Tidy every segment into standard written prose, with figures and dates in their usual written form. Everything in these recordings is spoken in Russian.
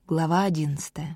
Глава 11.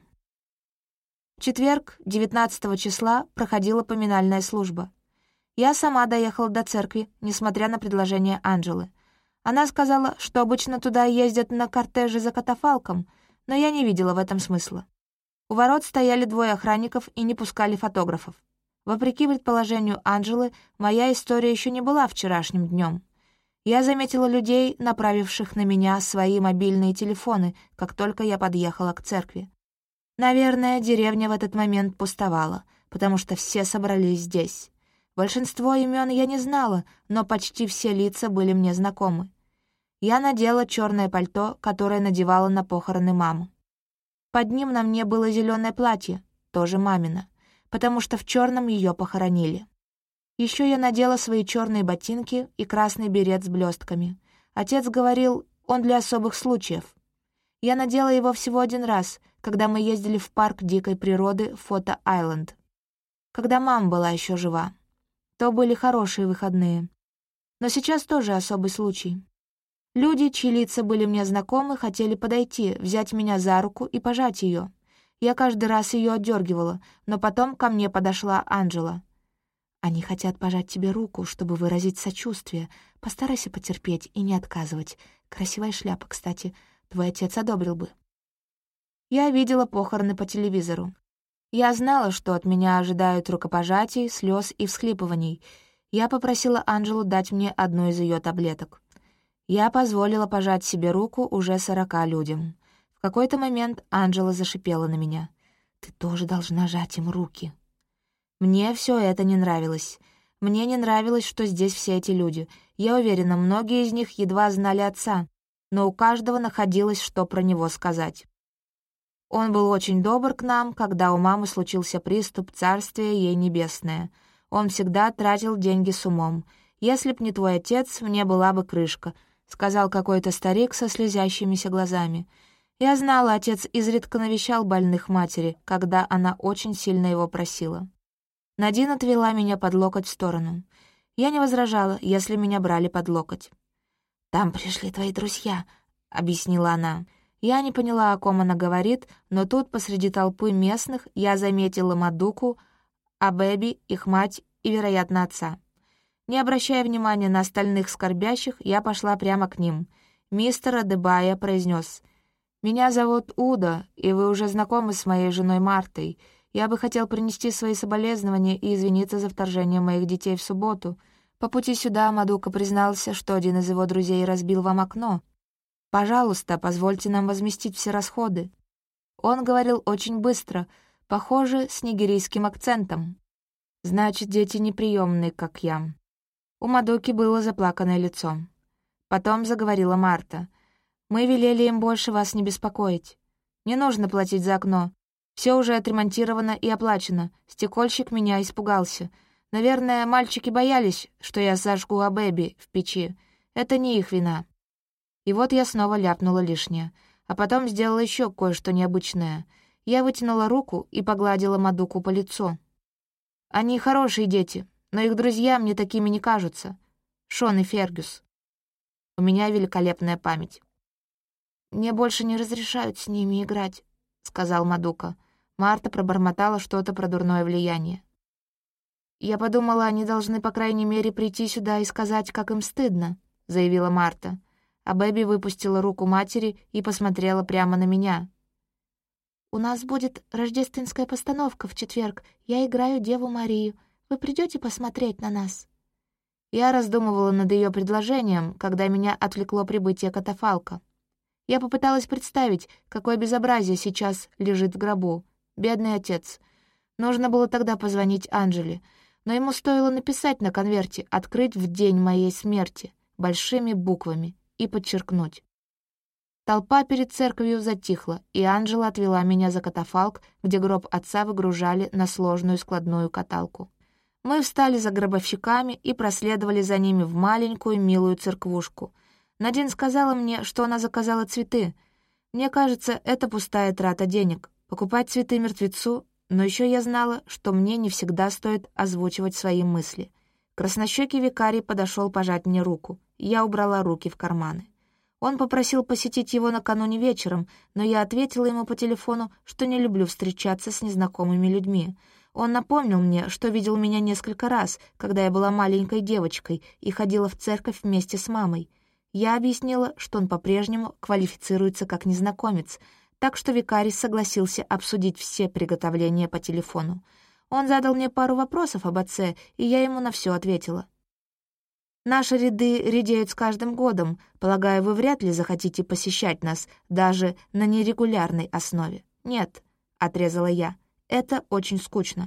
В четверг, 19 числа, проходила поминальная служба. Я сама доехала до церкви, несмотря на предложение Анджелы. Она сказала, что обычно туда ездят на кортеже за катафалком, но я не видела в этом смысла. У ворот стояли двое охранников и не пускали фотографов. Вопреки предположению Анджелы, моя история еще не была вчерашним днем. Я заметила людей, направивших на меня свои мобильные телефоны, как только я подъехала к церкви. Наверное, деревня в этот момент пустовала, потому что все собрались здесь. Большинство имен я не знала, но почти все лица были мне знакомы. Я надела черное пальто, которое надевала на похороны мамы. Под ним на мне было зеленое платье, тоже мамино, потому что в черном ее похоронили. Еще я надела свои черные ботинки и красный берет с блестками. Отец говорил, он для особых случаев. Я надела его всего один раз, когда мы ездили в парк дикой природы Фото-Айленд, когда мама была еще жива. То были хорошие выходные. Но сейчас тоже особый случай. Люди, чьи лица были мне знакомы, хотели подойти, взять меня за руку и пожать ее. Я каждый раз ее отдергивала, но потом ко мне подошла Анджела. «Они хотят пожать тебе руку, чтобы выразить сочувствие. Постарайся потерпеть и не отказывать. Красивая шляпа, кстати. Твой отец одобрил бы». Я видела похороны по телевизору. Я знала, что от меня ожидают рукопожатий, слез и всхлипываний. Я попросила Анджелу дать мне одну из ее таблеток. Я позволила пожать себе руку уже 40 людям. В какой-то момент Анджела зашипела на меня. «Ты тоже должна жать им руки». Мне все это не нравилось. Мне не нравилось, что здесь все эти люди. Я уверена, многие из них едва знали отца, но у каждого находилось, что про него сказать. Он был очень добр к нам, когда у мамы случился приступ, царствие ей небесное. Он всегда тратил деньги с умом. «Если б не твой отец, мне была бы крышка», — сказал какой-то старик со слезящимися глазами. Я знала, отец изредка навещал больных матери, когда она очень сильно его просила. Надин отвела меня под локоть в сторону. Я не возражала, если меня брали под локоть. «Там пришли твои друзья», — объяснила она. Я не поняла, о ком она говорит, но тут посреди толпы местных я заметила Мадуку, Абеби, их мать и, вероятно, отца. Не обращая внимания на остальных скорбящих, я пошла прямо к ним. Мистер Адебая произнес: «Меня зовут Уда, и вы уже знакомы с моей женой Мартой. Я бы хотел принести свои соболезнования и извиниться за вторжение моих детей в субботу. По пути сюда Мадука признался, что один из его друзей разбил вам окно. Пожалуйста, позвольте нам возместить все расходы». Он говорил очень быстро, похоже, с нигерийским акцентом. Значит, дети неприемные, как я. У Мадуки было заплаканное лицо. Потом заговорила Марта. «Мы велели им больше вас не беспокоить. Не нужно платить за окно. Все уже отремонтировано и оплачено. Стекольщик меня испугался. Наверное, мальчики боялись, что я зажгу Абеби в печи. Это не их вина». И вот я снова ляпнула лишнее. А потом сделала еще кое-что необычное. Я вытянула руку и погладила Мадуку по лицу. «Они хорошие дети, но их друзья мне такими не кажутся. Шон и Фергюс. У меня великолепная память». «Мне больше не разрешают с ними играть», — сказал Мадука. Марта пробормотала что-то про дурное влияние. «Я подумала, они должны, по крайней мере, прийти сюда и сказать, как им стыдно», — заявила Марта. А Бэби выпустила руку матери и посмотрела прямо на меня. «У нас будет рождественская постановка в четверг. Я играю Деву Марию. Вы придете посмотреть на нас?» Я раздумывала над ее предложением, когда меня отвлекло прибытие катафалка. Я попыталась представить, какое безобразие сейчас лежит в гробу. Бедный отец. Нужно было тогда позвонить Анджеле, но ему стоило написать на конверте «Открыть в день моей смерти» большими буквами и подчеркнуть. Толпа перед церковью затихла, и Анджела отвела меня за катафалк, где гроб отца выгружали на сложную складную каталку. Мы встали за гробовщиками и проследовали за ними в маленькую милую церквушку. Надин сказала мне, что она заказала цветы. Мне кажется, это пустая трата денег. Покупать цветы мертвецу, но еще я знала, что мне не всегда стоит озвучивать свои мысли. Краснощекий викарий подошел пожать мне руку. Я убрала руки в карманы. Он попросил посетить его накануне вечером, но я ответила ему по телефону, что не люблю встречаться с незнакомыми людьми. Он напомнил мне, что видел меня несколько раз, когда я была маленькой девочкой и ходила в церковь вместе с мамой. Я объяснила, что он по-прежнему квалифицируется как незнакомец, так что викарий согласился обсудить все приготовления по телефону. Он задал мне пару вопросов об отце, и я ему на все ответила. «Наши ряды редеют с каждым годом. Полагаю, вы вряд ли захотите посещать нас, даже на нерегулярной основе». «Нет», — отрезала я, — «это очень скучно».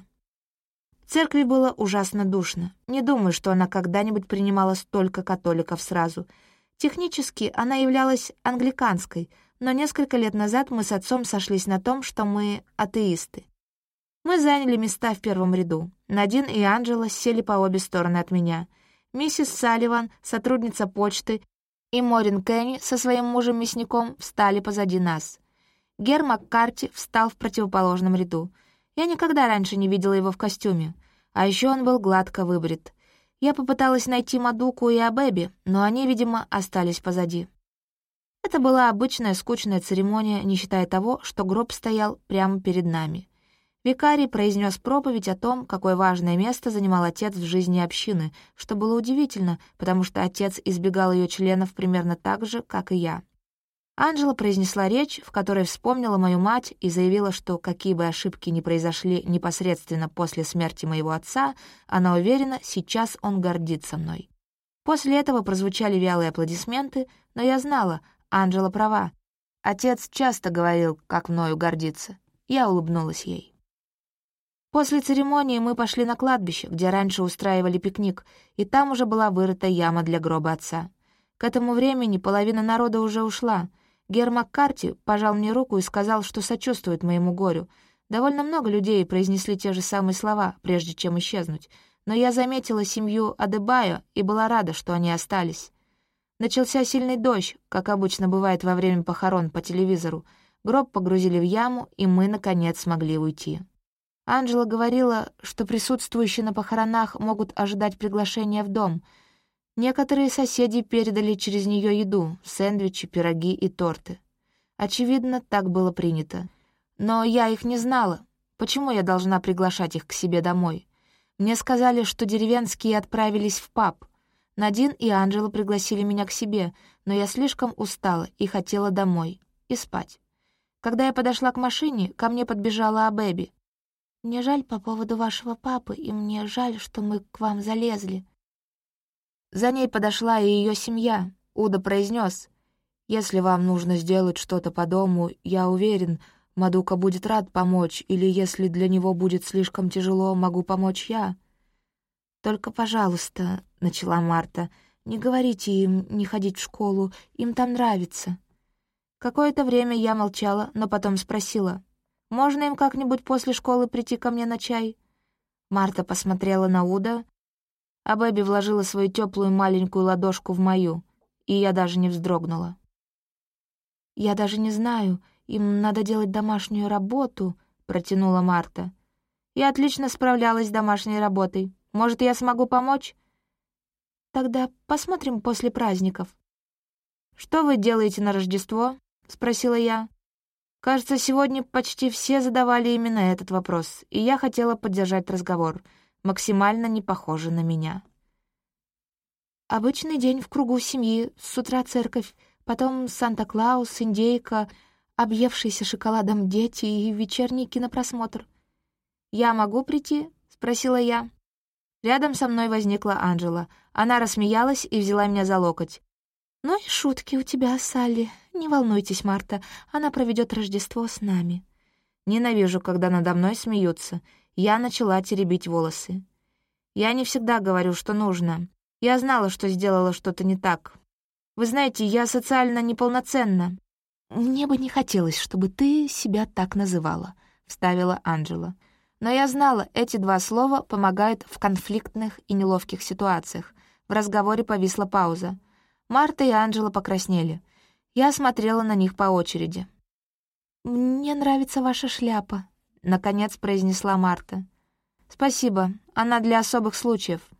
В церкви было ужасно душно. Не думаю, что она когда-нибудь принимала столько католиков сразу. Технически она являлась англиканской, но несколько лет назад мы с отцом сошлись на том, что мы атеисты. Мы заняли места в первом ряду. Надин и Анджела сели по обе стороны от меня. Миссис Салливан, сотрудница почты, и Морин Кенни со своим мужем-мясником встали позади нас. Гер Маккарти встал в противоположном ряду. Я никогда раньше не видела его в костюме. А еще он был гладко выбрит. Я попыталась найти Мадуку и Абеби, но они, видимо, остались позади. Это была обычная скучная церемония, не считая того, что гроб стоял прямо перед нами. Викарий произнес проповедь о том, какое важное место занимал отец в жизни общины, что было удивительно, потому что отец избегал ее членов примерно так же, как и я. Анджела произнесла речь, в которой вспомнила мою мать и заявила, что какие бы ошибки ни произошли непосредственно после смерти моего отца, она уверена, сейчас он гордится мной. После этого прозвучали вялые аплодисменты, но я знала, Анджела права. Отец часто говорил, как мною гордится. Я улыбнулась ей. После церемонии мы пошли на кладбище, где раньше устраивали пикник, и там уже была вырыта яма для гроба отца. К этому времени половина народа уже ушла. Гер Маккарти пожал мне руку и сказал, что сочувствует моему горю. Довольно много людей произнесли те же самые слова, прежде чем исчезнуть, но я заметила семью Адебайо и была рада, что они остались. Начался сильный дождь, как обычно бывает во время похорон по телевизору. Гроб погрузили в яму, и мы, наконец, смогли уйти. Анджела говорила, что присутствующие на похоронах могут ожидать приглашения в дом. Некоторые соседи передали через нее еду — сэндвичи, пироги и торты. Очевидно, так было принято. Но я их не знала. Почему я должна приглашать их к себе домой? Мне сказали, что деревенские отправились в паб. Надин и Анджела пригласили меня к себе, но я слишком устала и хотела домой. И спать. Когда я подошла к машине, ко мне подбежала Абеби. «Мне жаль по поводу вашего папы, и мне жаль, что мы к вам залезли». За ней подошла и ее семья. Уда произнес: «Если вам нужно сделать что-то по дому, я уверен, Мадука будет рад помочь, или если для него будет слишком тяжело, могу помочь я». «Только, пожалуйста», — начала Марта, — «не говорите им не ходить в школу, им там нравится». Какое-то время я молчала, но потом спросила: «Можно им как-нибудь после школы прийти ко мне на чай?» Марта посмотрела на Уда, а Бэби вложила свою теплую маленькую ладошку в мою, и я даже не вздрогнула. «Я даже не знаю, им надо делать домашнюю работу», — протянула Марта. «Я отлично справлялась с домашней работой. Может, я смогу помочь?» «Тогда посмотрим после праздников». «Что вы делаете на Рождество?» — спросила я. Кажется, сегодня почти все задавали именно этот вопрос, и я хотела поддержать разговор, максимально не похоже на меня. «Обычный день в кругу семьи, с утра церковь, потом Санта-Клаус, индейка, объевшиеся шоколадом дети и вечерний кинопросмотр». «Я могу прийти?» — спросила я. Рядом со мной возникла Анджела. Она рассмеялась и взяла меня за локоть. «Ну и шутки у тебя, Салли. Не волнуйтесь, Марта, она проведет Рождество с нами». Ненавижу, когда надо мной смеются. Я начала теребить волосы. Я не всегда говорю, что нужно. Я знала, что сделала что-то не так. Вы знаете, я социально неполноценна. «Мне бы не хотелось, чтобы ты себя так называла», — вставила Анджела. Но я знала, эти два слова помогают в конфликтных и неловких ситуациях. В разговоре повисла пауза. Марта и Анджела покраснели. Я смотрела на них по очереди. «Мне нравится ваша шляпа», — наконец произнесла Марта. «Спасибо, она для особых случаев».